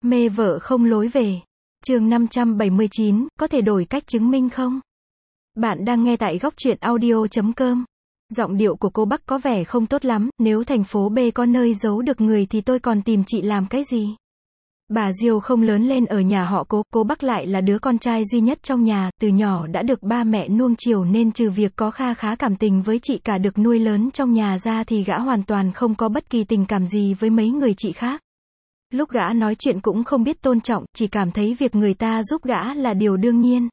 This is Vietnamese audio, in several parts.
Mê vợ không lối về. Chương 579, có thể đổi cách chứng minh không? Bạn đang nghe tại góc truyện audio.com. Giọng điệu của cô Bắc có vẻ không tốt lắm, nếu thành phố B có nơi giấu được người thì tôi còn tìm chị làm cái gì? Bà Diêu không lớn lên ở nhà họ cô Bắc lại là đứa con trai duy nhất trong nhà, từ nhỏ đã được ba mẹ nuông chiều nên trừ việc có kha khá cảm tình với chị cả được nuôi lớn trong nhà ra thì gã hoàn toàn không có bất kỳ tình cảm gì với mấy người chị khác. Lúc gã nói chuyện cũng không biết tôn trọng, chỉ cảm thấy việc người ta giúp gã là điều đương nhiên.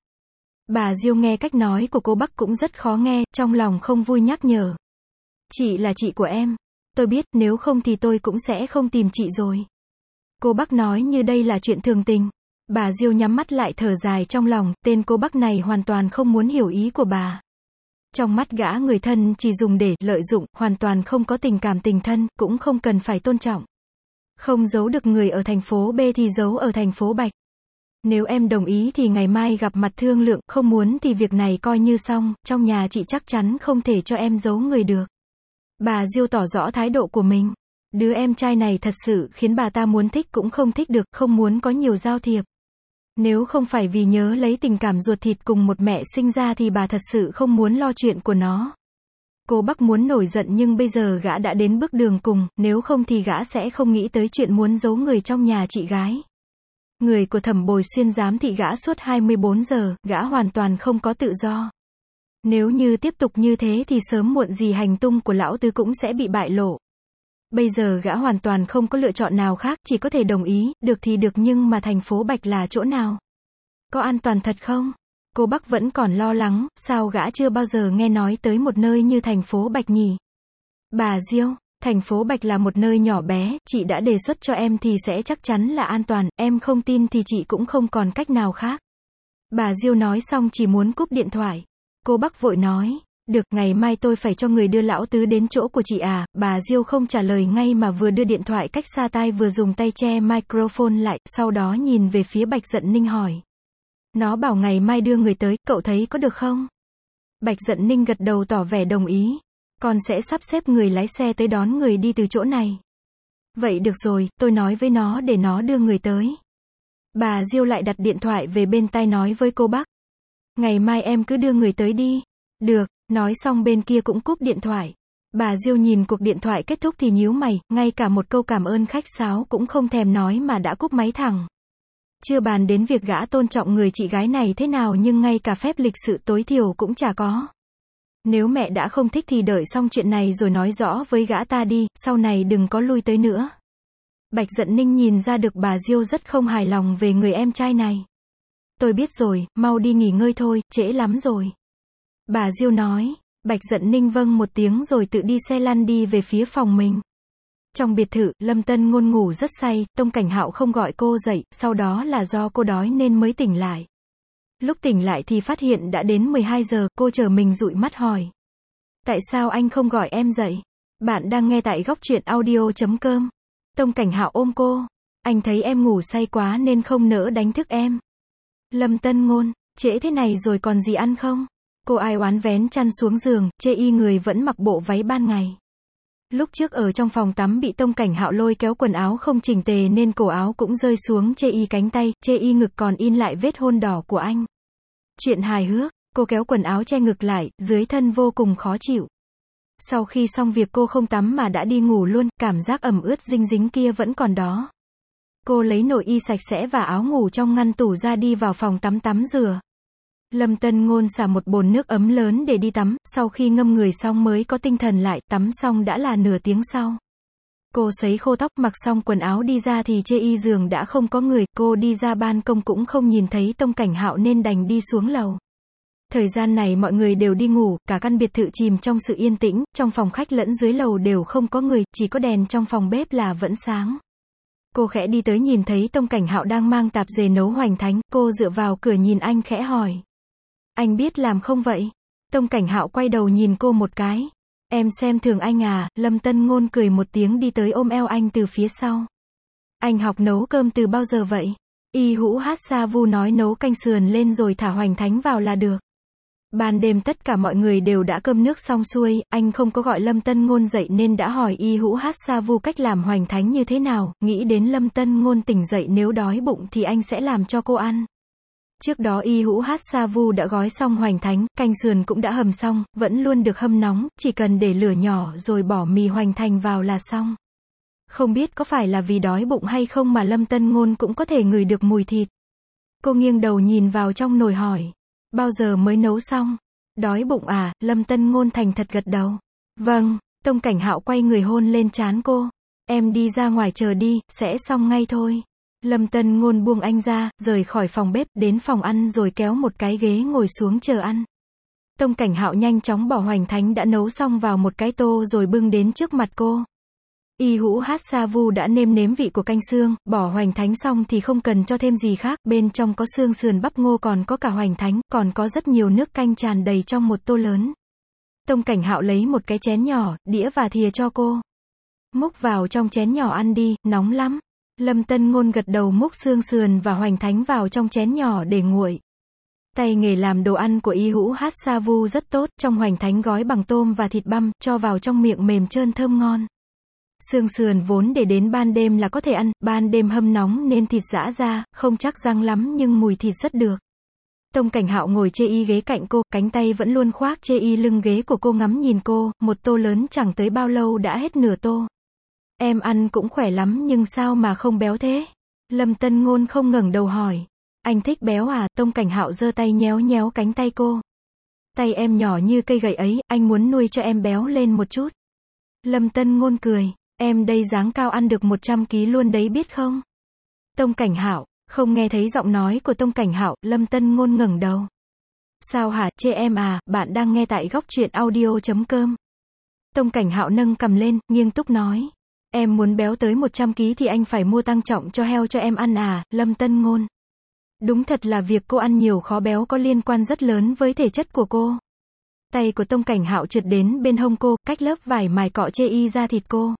Bà Diêu nghe cách nói của cô Bắc cũng rất khó nghe, trong lòng không vui nhắc nhở. Chị là chị của em. Tôi biết, nếu không thì tôi cũng sẽ không tìm chị rồi. Cô Bắc nói như đây là chuyện thường tình. Bà Diêu nhắm mắt lại thở dài trong lòng, tên cô Bắc này hoàn toàn không muốn hiểu ý của bà. Trong mắt gã người thân chỉ dùng để lợi dụng, hoàn toàn không có tình cảm tình thân, cũng không cần phải tôn trọng. Không giấu được người ở thành phố B thì giấu ở thành phố Bạch. Nếu em đồng ý thì ngày mai gặp mặt thương lượng, không muốn thì việc này coi như xong, trong nhà chị chắc chắn không thể cho em giấu người được. Bà Diêu tỏ rõ thái độ của mình. Đứa em trai này thật sự khiến bà ta muốn thích cũng không thích được, không muốn có nhiều giao thiệp. Nếu không phải vì nhớ lấy tình cảm ruột thịt cùng một mẹ sinh ra thì bà thật sự không muốn lo chuyện của nó. Cô Bắc muốn nổi giận nhưng bây giờ gã đã đến bước đường cùng, nếu không thì gã sẽ không nghĩ tới chuyện muốn giấu người trong nhà chị gái. Người của Thẩm Bồi Xuyên giám thị gã suốt 24 giờ, gã hoàn toàn không có tự do. Nếu như tiếp tục như thế thì sớm muộn gì hành tung của lão tứ cũng sẽ bị bại lộ. Bây giờ gã hoàn toàn không có lựa chọn nào khác, chỉ có thể đồng ý, được thì được nhưng mà thành phố Bạch là chỗ nào? Có an toàn thật không? Cô Bắc vẫn còn lo lắng, sao gã chưa bao giờ nghe nói tới một nơi như thành phố Bạch nhỉ? Bà Diêu, thành phố Bạch là một nơi nhỏ bé, chị đã đề xuất cho em thì sẽ chắc chắn là an toàn, em không tin thì chị cũng không còn cách nào khác. Bà Diêu nói xong chỉ muốn cúp điện thoại. Cô Bắc vội nói, được, ngày mai tôi phải cho người đưa lão tứ đến chỗ của chị à. Bà Diêu không trả lời ngay mà vừa đưa điện thoại cách xa tai vừa dùng tay che microphone lại, sau đó nhìn về phía Bạch Dận Ninh hỏi. Nó bảo ngày mai đưa người tới, cậu thấy có được không? Bạch Dận Ninh gật đầu tỏ vẻ đồng ý. Con sẽ sắp xếp người lái xe tới đón người đi từ chỗ này. Vậy được rồi, tôi nói với nó để nó đưa người tới. Bà Diêu lại đặt điện thoại về bên tai nói với cô Bắc. Ngày mai em cứ đưa người tới đi. Được, nói xong bên kia cũng cúp điện thoại. Bà Diêu nhìn cuộc điện thoại kết thúc thì nhíu mày, ngay cả một câu cảm ơn khách sáo cũng không thèm nói mà đã cúp máy thẳng. Chưa bàn đến việc gã tôn trọng người chị gái này thế nào nhưng ngay cả phép lịch sự tối thiểu cũng chả có. Nếu mẹ đã không thích thì đợi xong chuyện này rồi nói rõ với gã ta đi, sau này đừng có lui tới nữa. Bạch Dận Ninh nhìn ra được bà Diêu rất không hài lòng về người em trai này. Tôi biết rồi, mau đi nghỉ ngơi thôi, trễ lắm rồi. Bà Diêu nói. Bạch Dận Ninh vâng một tiếng rồi tự đi xe lăn đi về phía phòng mình. Trong biệt thự, Lâm Tân Ngôn ngủ rất say, Tông Cảnh Hạo không gọi cô dậy, sau đó là do cô đói nên mới tỉnh lại. Lúc tỉnh lại thì phát hiện đã đến 12 giờ, cô chờ mình dụi mắt hỏi. Tại sao anh không gọi em dậy? Bạn đang nghe tại góc truyện audio.com. Tông Cảnh Hạo ôm cô. Anh thấy em ngủ say quá nên không nỡ đánh thức em. Lâm Tân Ngôn, trễ thế này rồi còn gì ăn không? Cô ai oán vén chăn xuống giường, chê y người vẫn mặc bộ váy ban ngày. Lúc trước ở trong phòng tắm bị Tông Cảnh Hạo lôi kéo quần áo không chỉnh tề nên cổ áo cũng rơi xuống chê y cánh tay, chê y ngực còn in lại vết hôn đỏ của anh. Chuyện hài hước, cô kéo quần áo che ngực lại, dưới thân vô cùng khó chịu. Sau khi xong việc cô không tắm mà đã đi ngủ luôn, cảm giác ẩm ướt dinh dính kia vẫn còn đó. Cô lấy nội y sạch sẽ và áo ngủ trong ngăn tủ ra đi vào phòng tắm rửa. Lâm Tân Ngôn xả một bồn nước ấm lớn để đi tắm, sau khi ngâm người xong mới có tinh thần lại, tắm xong đã là nửa tiếng sau. Cô sấy khô tóc, mặc xong quần áo đi ra thì chê y giường đã không có người, cô đi ra ban công cũng không nhìn thấy Tông Cảnh Hạo nên đành đi xuống lầu. Thời gian này mọi người đều đi ngủ, cả căn biệt thự chìm trong sự yên tĩnh, trong phòng khách lẫn dưới lầu đều không có người, chỉ có đèn trong phòng bếp là vẫn sáng. Cô khẽ đi tới nhìn thấy Tông Cảnh Hạo đang mang tạp dề nấu hoành thánh, cô dựa vào cửa nhìn anh khẽ hỏi. Anh biết làm không vậy? Tông Cảnh Hạo quay đầu nhìn cô một cái. Em xem thường anh à? Lâm Tân Ngôn cười một tiếng đi tới ôm eo anh từ phía sau. Anh học nấu cơm từ bao giờ vậy? Y Hữu Hát Sa Vu nói nấu canh sườn lên rồi thả hoành thánh vào là được. Ban đêm tất cả mọi người đều đã cơm nước xong xuôi, anh không có gọi Lâm Tân Ngôn dậy nên đã hỏi Y Hữu Hát Sa Vu cách làm hoành thánh như thế nào, nghĩ đến Lâm Tân Ngôn tỉnh dậy nếu đói bụng thì anh sẽ làm cho cô ăn. Trước đó Y Hữu Hát Sa Vu đã gói xong hoành thánh, canh sườn cũng đã hầm xong, vẫn luôn được hâm nóng, chỉ cần để lửa nhỏ rồi bỏ mì hoành thành vào là xong. Không biết có phải là vì đói bụng hay không mà Lâm Tân Ngôn cũng có thể ngửi được mùi thịt. Cô nghiêng đầu nhìn vào trong nồi hỏi, bao giờ mới nấu xong? Đói bụng à? Lâm Tân Ngôn thành thật gật đầu. Vâng. Tông Cảnh Hạo quay người hôn lên trán cô. Em đi ra ngoài chờ đi, sẽ xong ngay thôi. Lâm Tân Ngôn buông anh ra, rời khỏi phòng bếp, đến phòng ăn rồi kéo một cái ghế ngồi xuống chờ ăn. Tông Cảnh Hạo nhanh chóng bỏ hoành thánh đã nấu xong vào một cái tô rồi bưng đến trước mặt cô. Y Hữu Hát Sa Vu đã nêm nếm vị của canh xương, bỏ hoành thánh xong thì không cần cho thêm gì khác, bên trong có xương sườn bắp ngô còn có cả hoành thánh, còn có rất nhiều nước canh tràn đầy trong một tô lớn. Tông Cảnh Hạo lấy một cái chén nhỏ, đĩa và thìa cho cô. Múc vào trong chén nhỏ ăn đi, nóng lắm. Lâm Tân Ngôn gật đầu múc xương sườn và hoành thánh vào trong chén nhỏ để nguội. Tay nghề làm đồ ăn của Y Hữu Hát Sa Vu rất tốt, trong hoành thánh gói bằng tôm và thịt băm, cho vào trong miệng mềm trơn thơm ngon. Xương sườn vốn để đến ban đêm là có thể ăn, ban đêm hâm nóng nên thịt giã ra, không chắc răng lắm nhưng mùi thịt rất được. Tông Cảnh Hạo ngồi chê y ghế cạnh cô, cánh tay vẫn luôn khoác chê y lưng ghế của cô ngắm nhìn cô, một tô lớn chẳng tới bao lâu đã hết nửa tô. Em ăn cũng khỏe lắm nhưng sao mà không béo thế? Lâm Tân Ngôn không ngẩng đầu hỏi. Anh thích béo à? Tông Cảnh Hạo giơ tay nhéo nhéo cánh tay cô. Tay em nhỏ như cây gậy ấy, anh muốn nuôi cho em béo lên một chút. Lâm Tân Ngôn cười. Em đây dáng cao ăn được 100 kg luôn đấy biết không? Tông Cảnh Hạo, không nghe thấy giọng nói của Tông Cảnh Hạo, Lâm Tân Ngôn ngẩng đầu. Sao hả, chê em à? Bạn đang nghe tại góc truyện audio.com. Tông Cảnh Hạo nâng cằm lên, nghiêm túc nói. Em muốn béo tới 100 kg thì anh phải mua tăng trọng cho heo cho em ăn à? Lâm Tân Ngôn. Đúng thật là việc cô ăn nhiều khó béo có liên quan rất lớn với thể chất của cô. Tay của Tông Cảnh Hạo trượt đến bên hông cô, cách lớp vải mài cọ chê y ra thịt cô.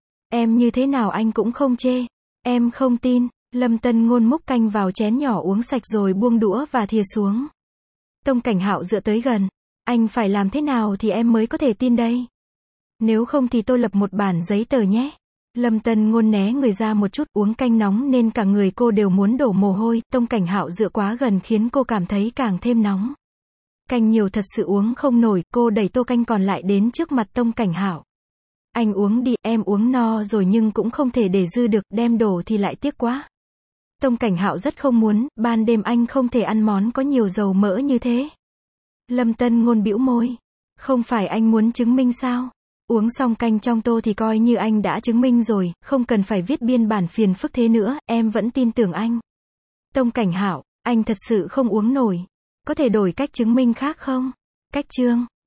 Em như thế nào anh cũng không chê. Em không tin. Lâm Tân Ngôn múc canh vào chén nhỏ uống sạch rồi buông đũa và thìa xuống. Tông Cảnh Hạo dựa tới gần. Anh phải làm thế nào thì em mới có thể tin đây? Nếu không thì tôi lập một bản giấy tờ nhé. Lâm Tân Ngôn né người ra một chút, uống canh nóng nên cả người cô đều muốn đổ mồ hôi, Tông Cảnh Hạo dựa quá gần khiến cô cảm thấy càng thêm nóng. Canh nhiều thật sự uống không nổi, cô đẩy tô canh còn lại đến trước mặt Tông Cảnh Hạo. Anh uống đi, em uống no rồi nhưng cũng không thể để dư được, đem đổ thì lại tiếc quá. Tông Cảnh Hạo rất không muốn, ban đêm anh không thể ăn món có nhiều dầu mỡ như thế. Lâm Tân Ngôn bĩu môi. Không phải anh muốn chứng minh sao? Uống xong canh trong tô thì coi như anh đã chứng minh rồi, không cần phải viết biên bản phiền phức thế nữa, em vẫn tin tưởng anh. Tông Cảnh Hạo, anh thật sự không uống nổi. Có thể đổi cách chứng minh khác không? Cách chương.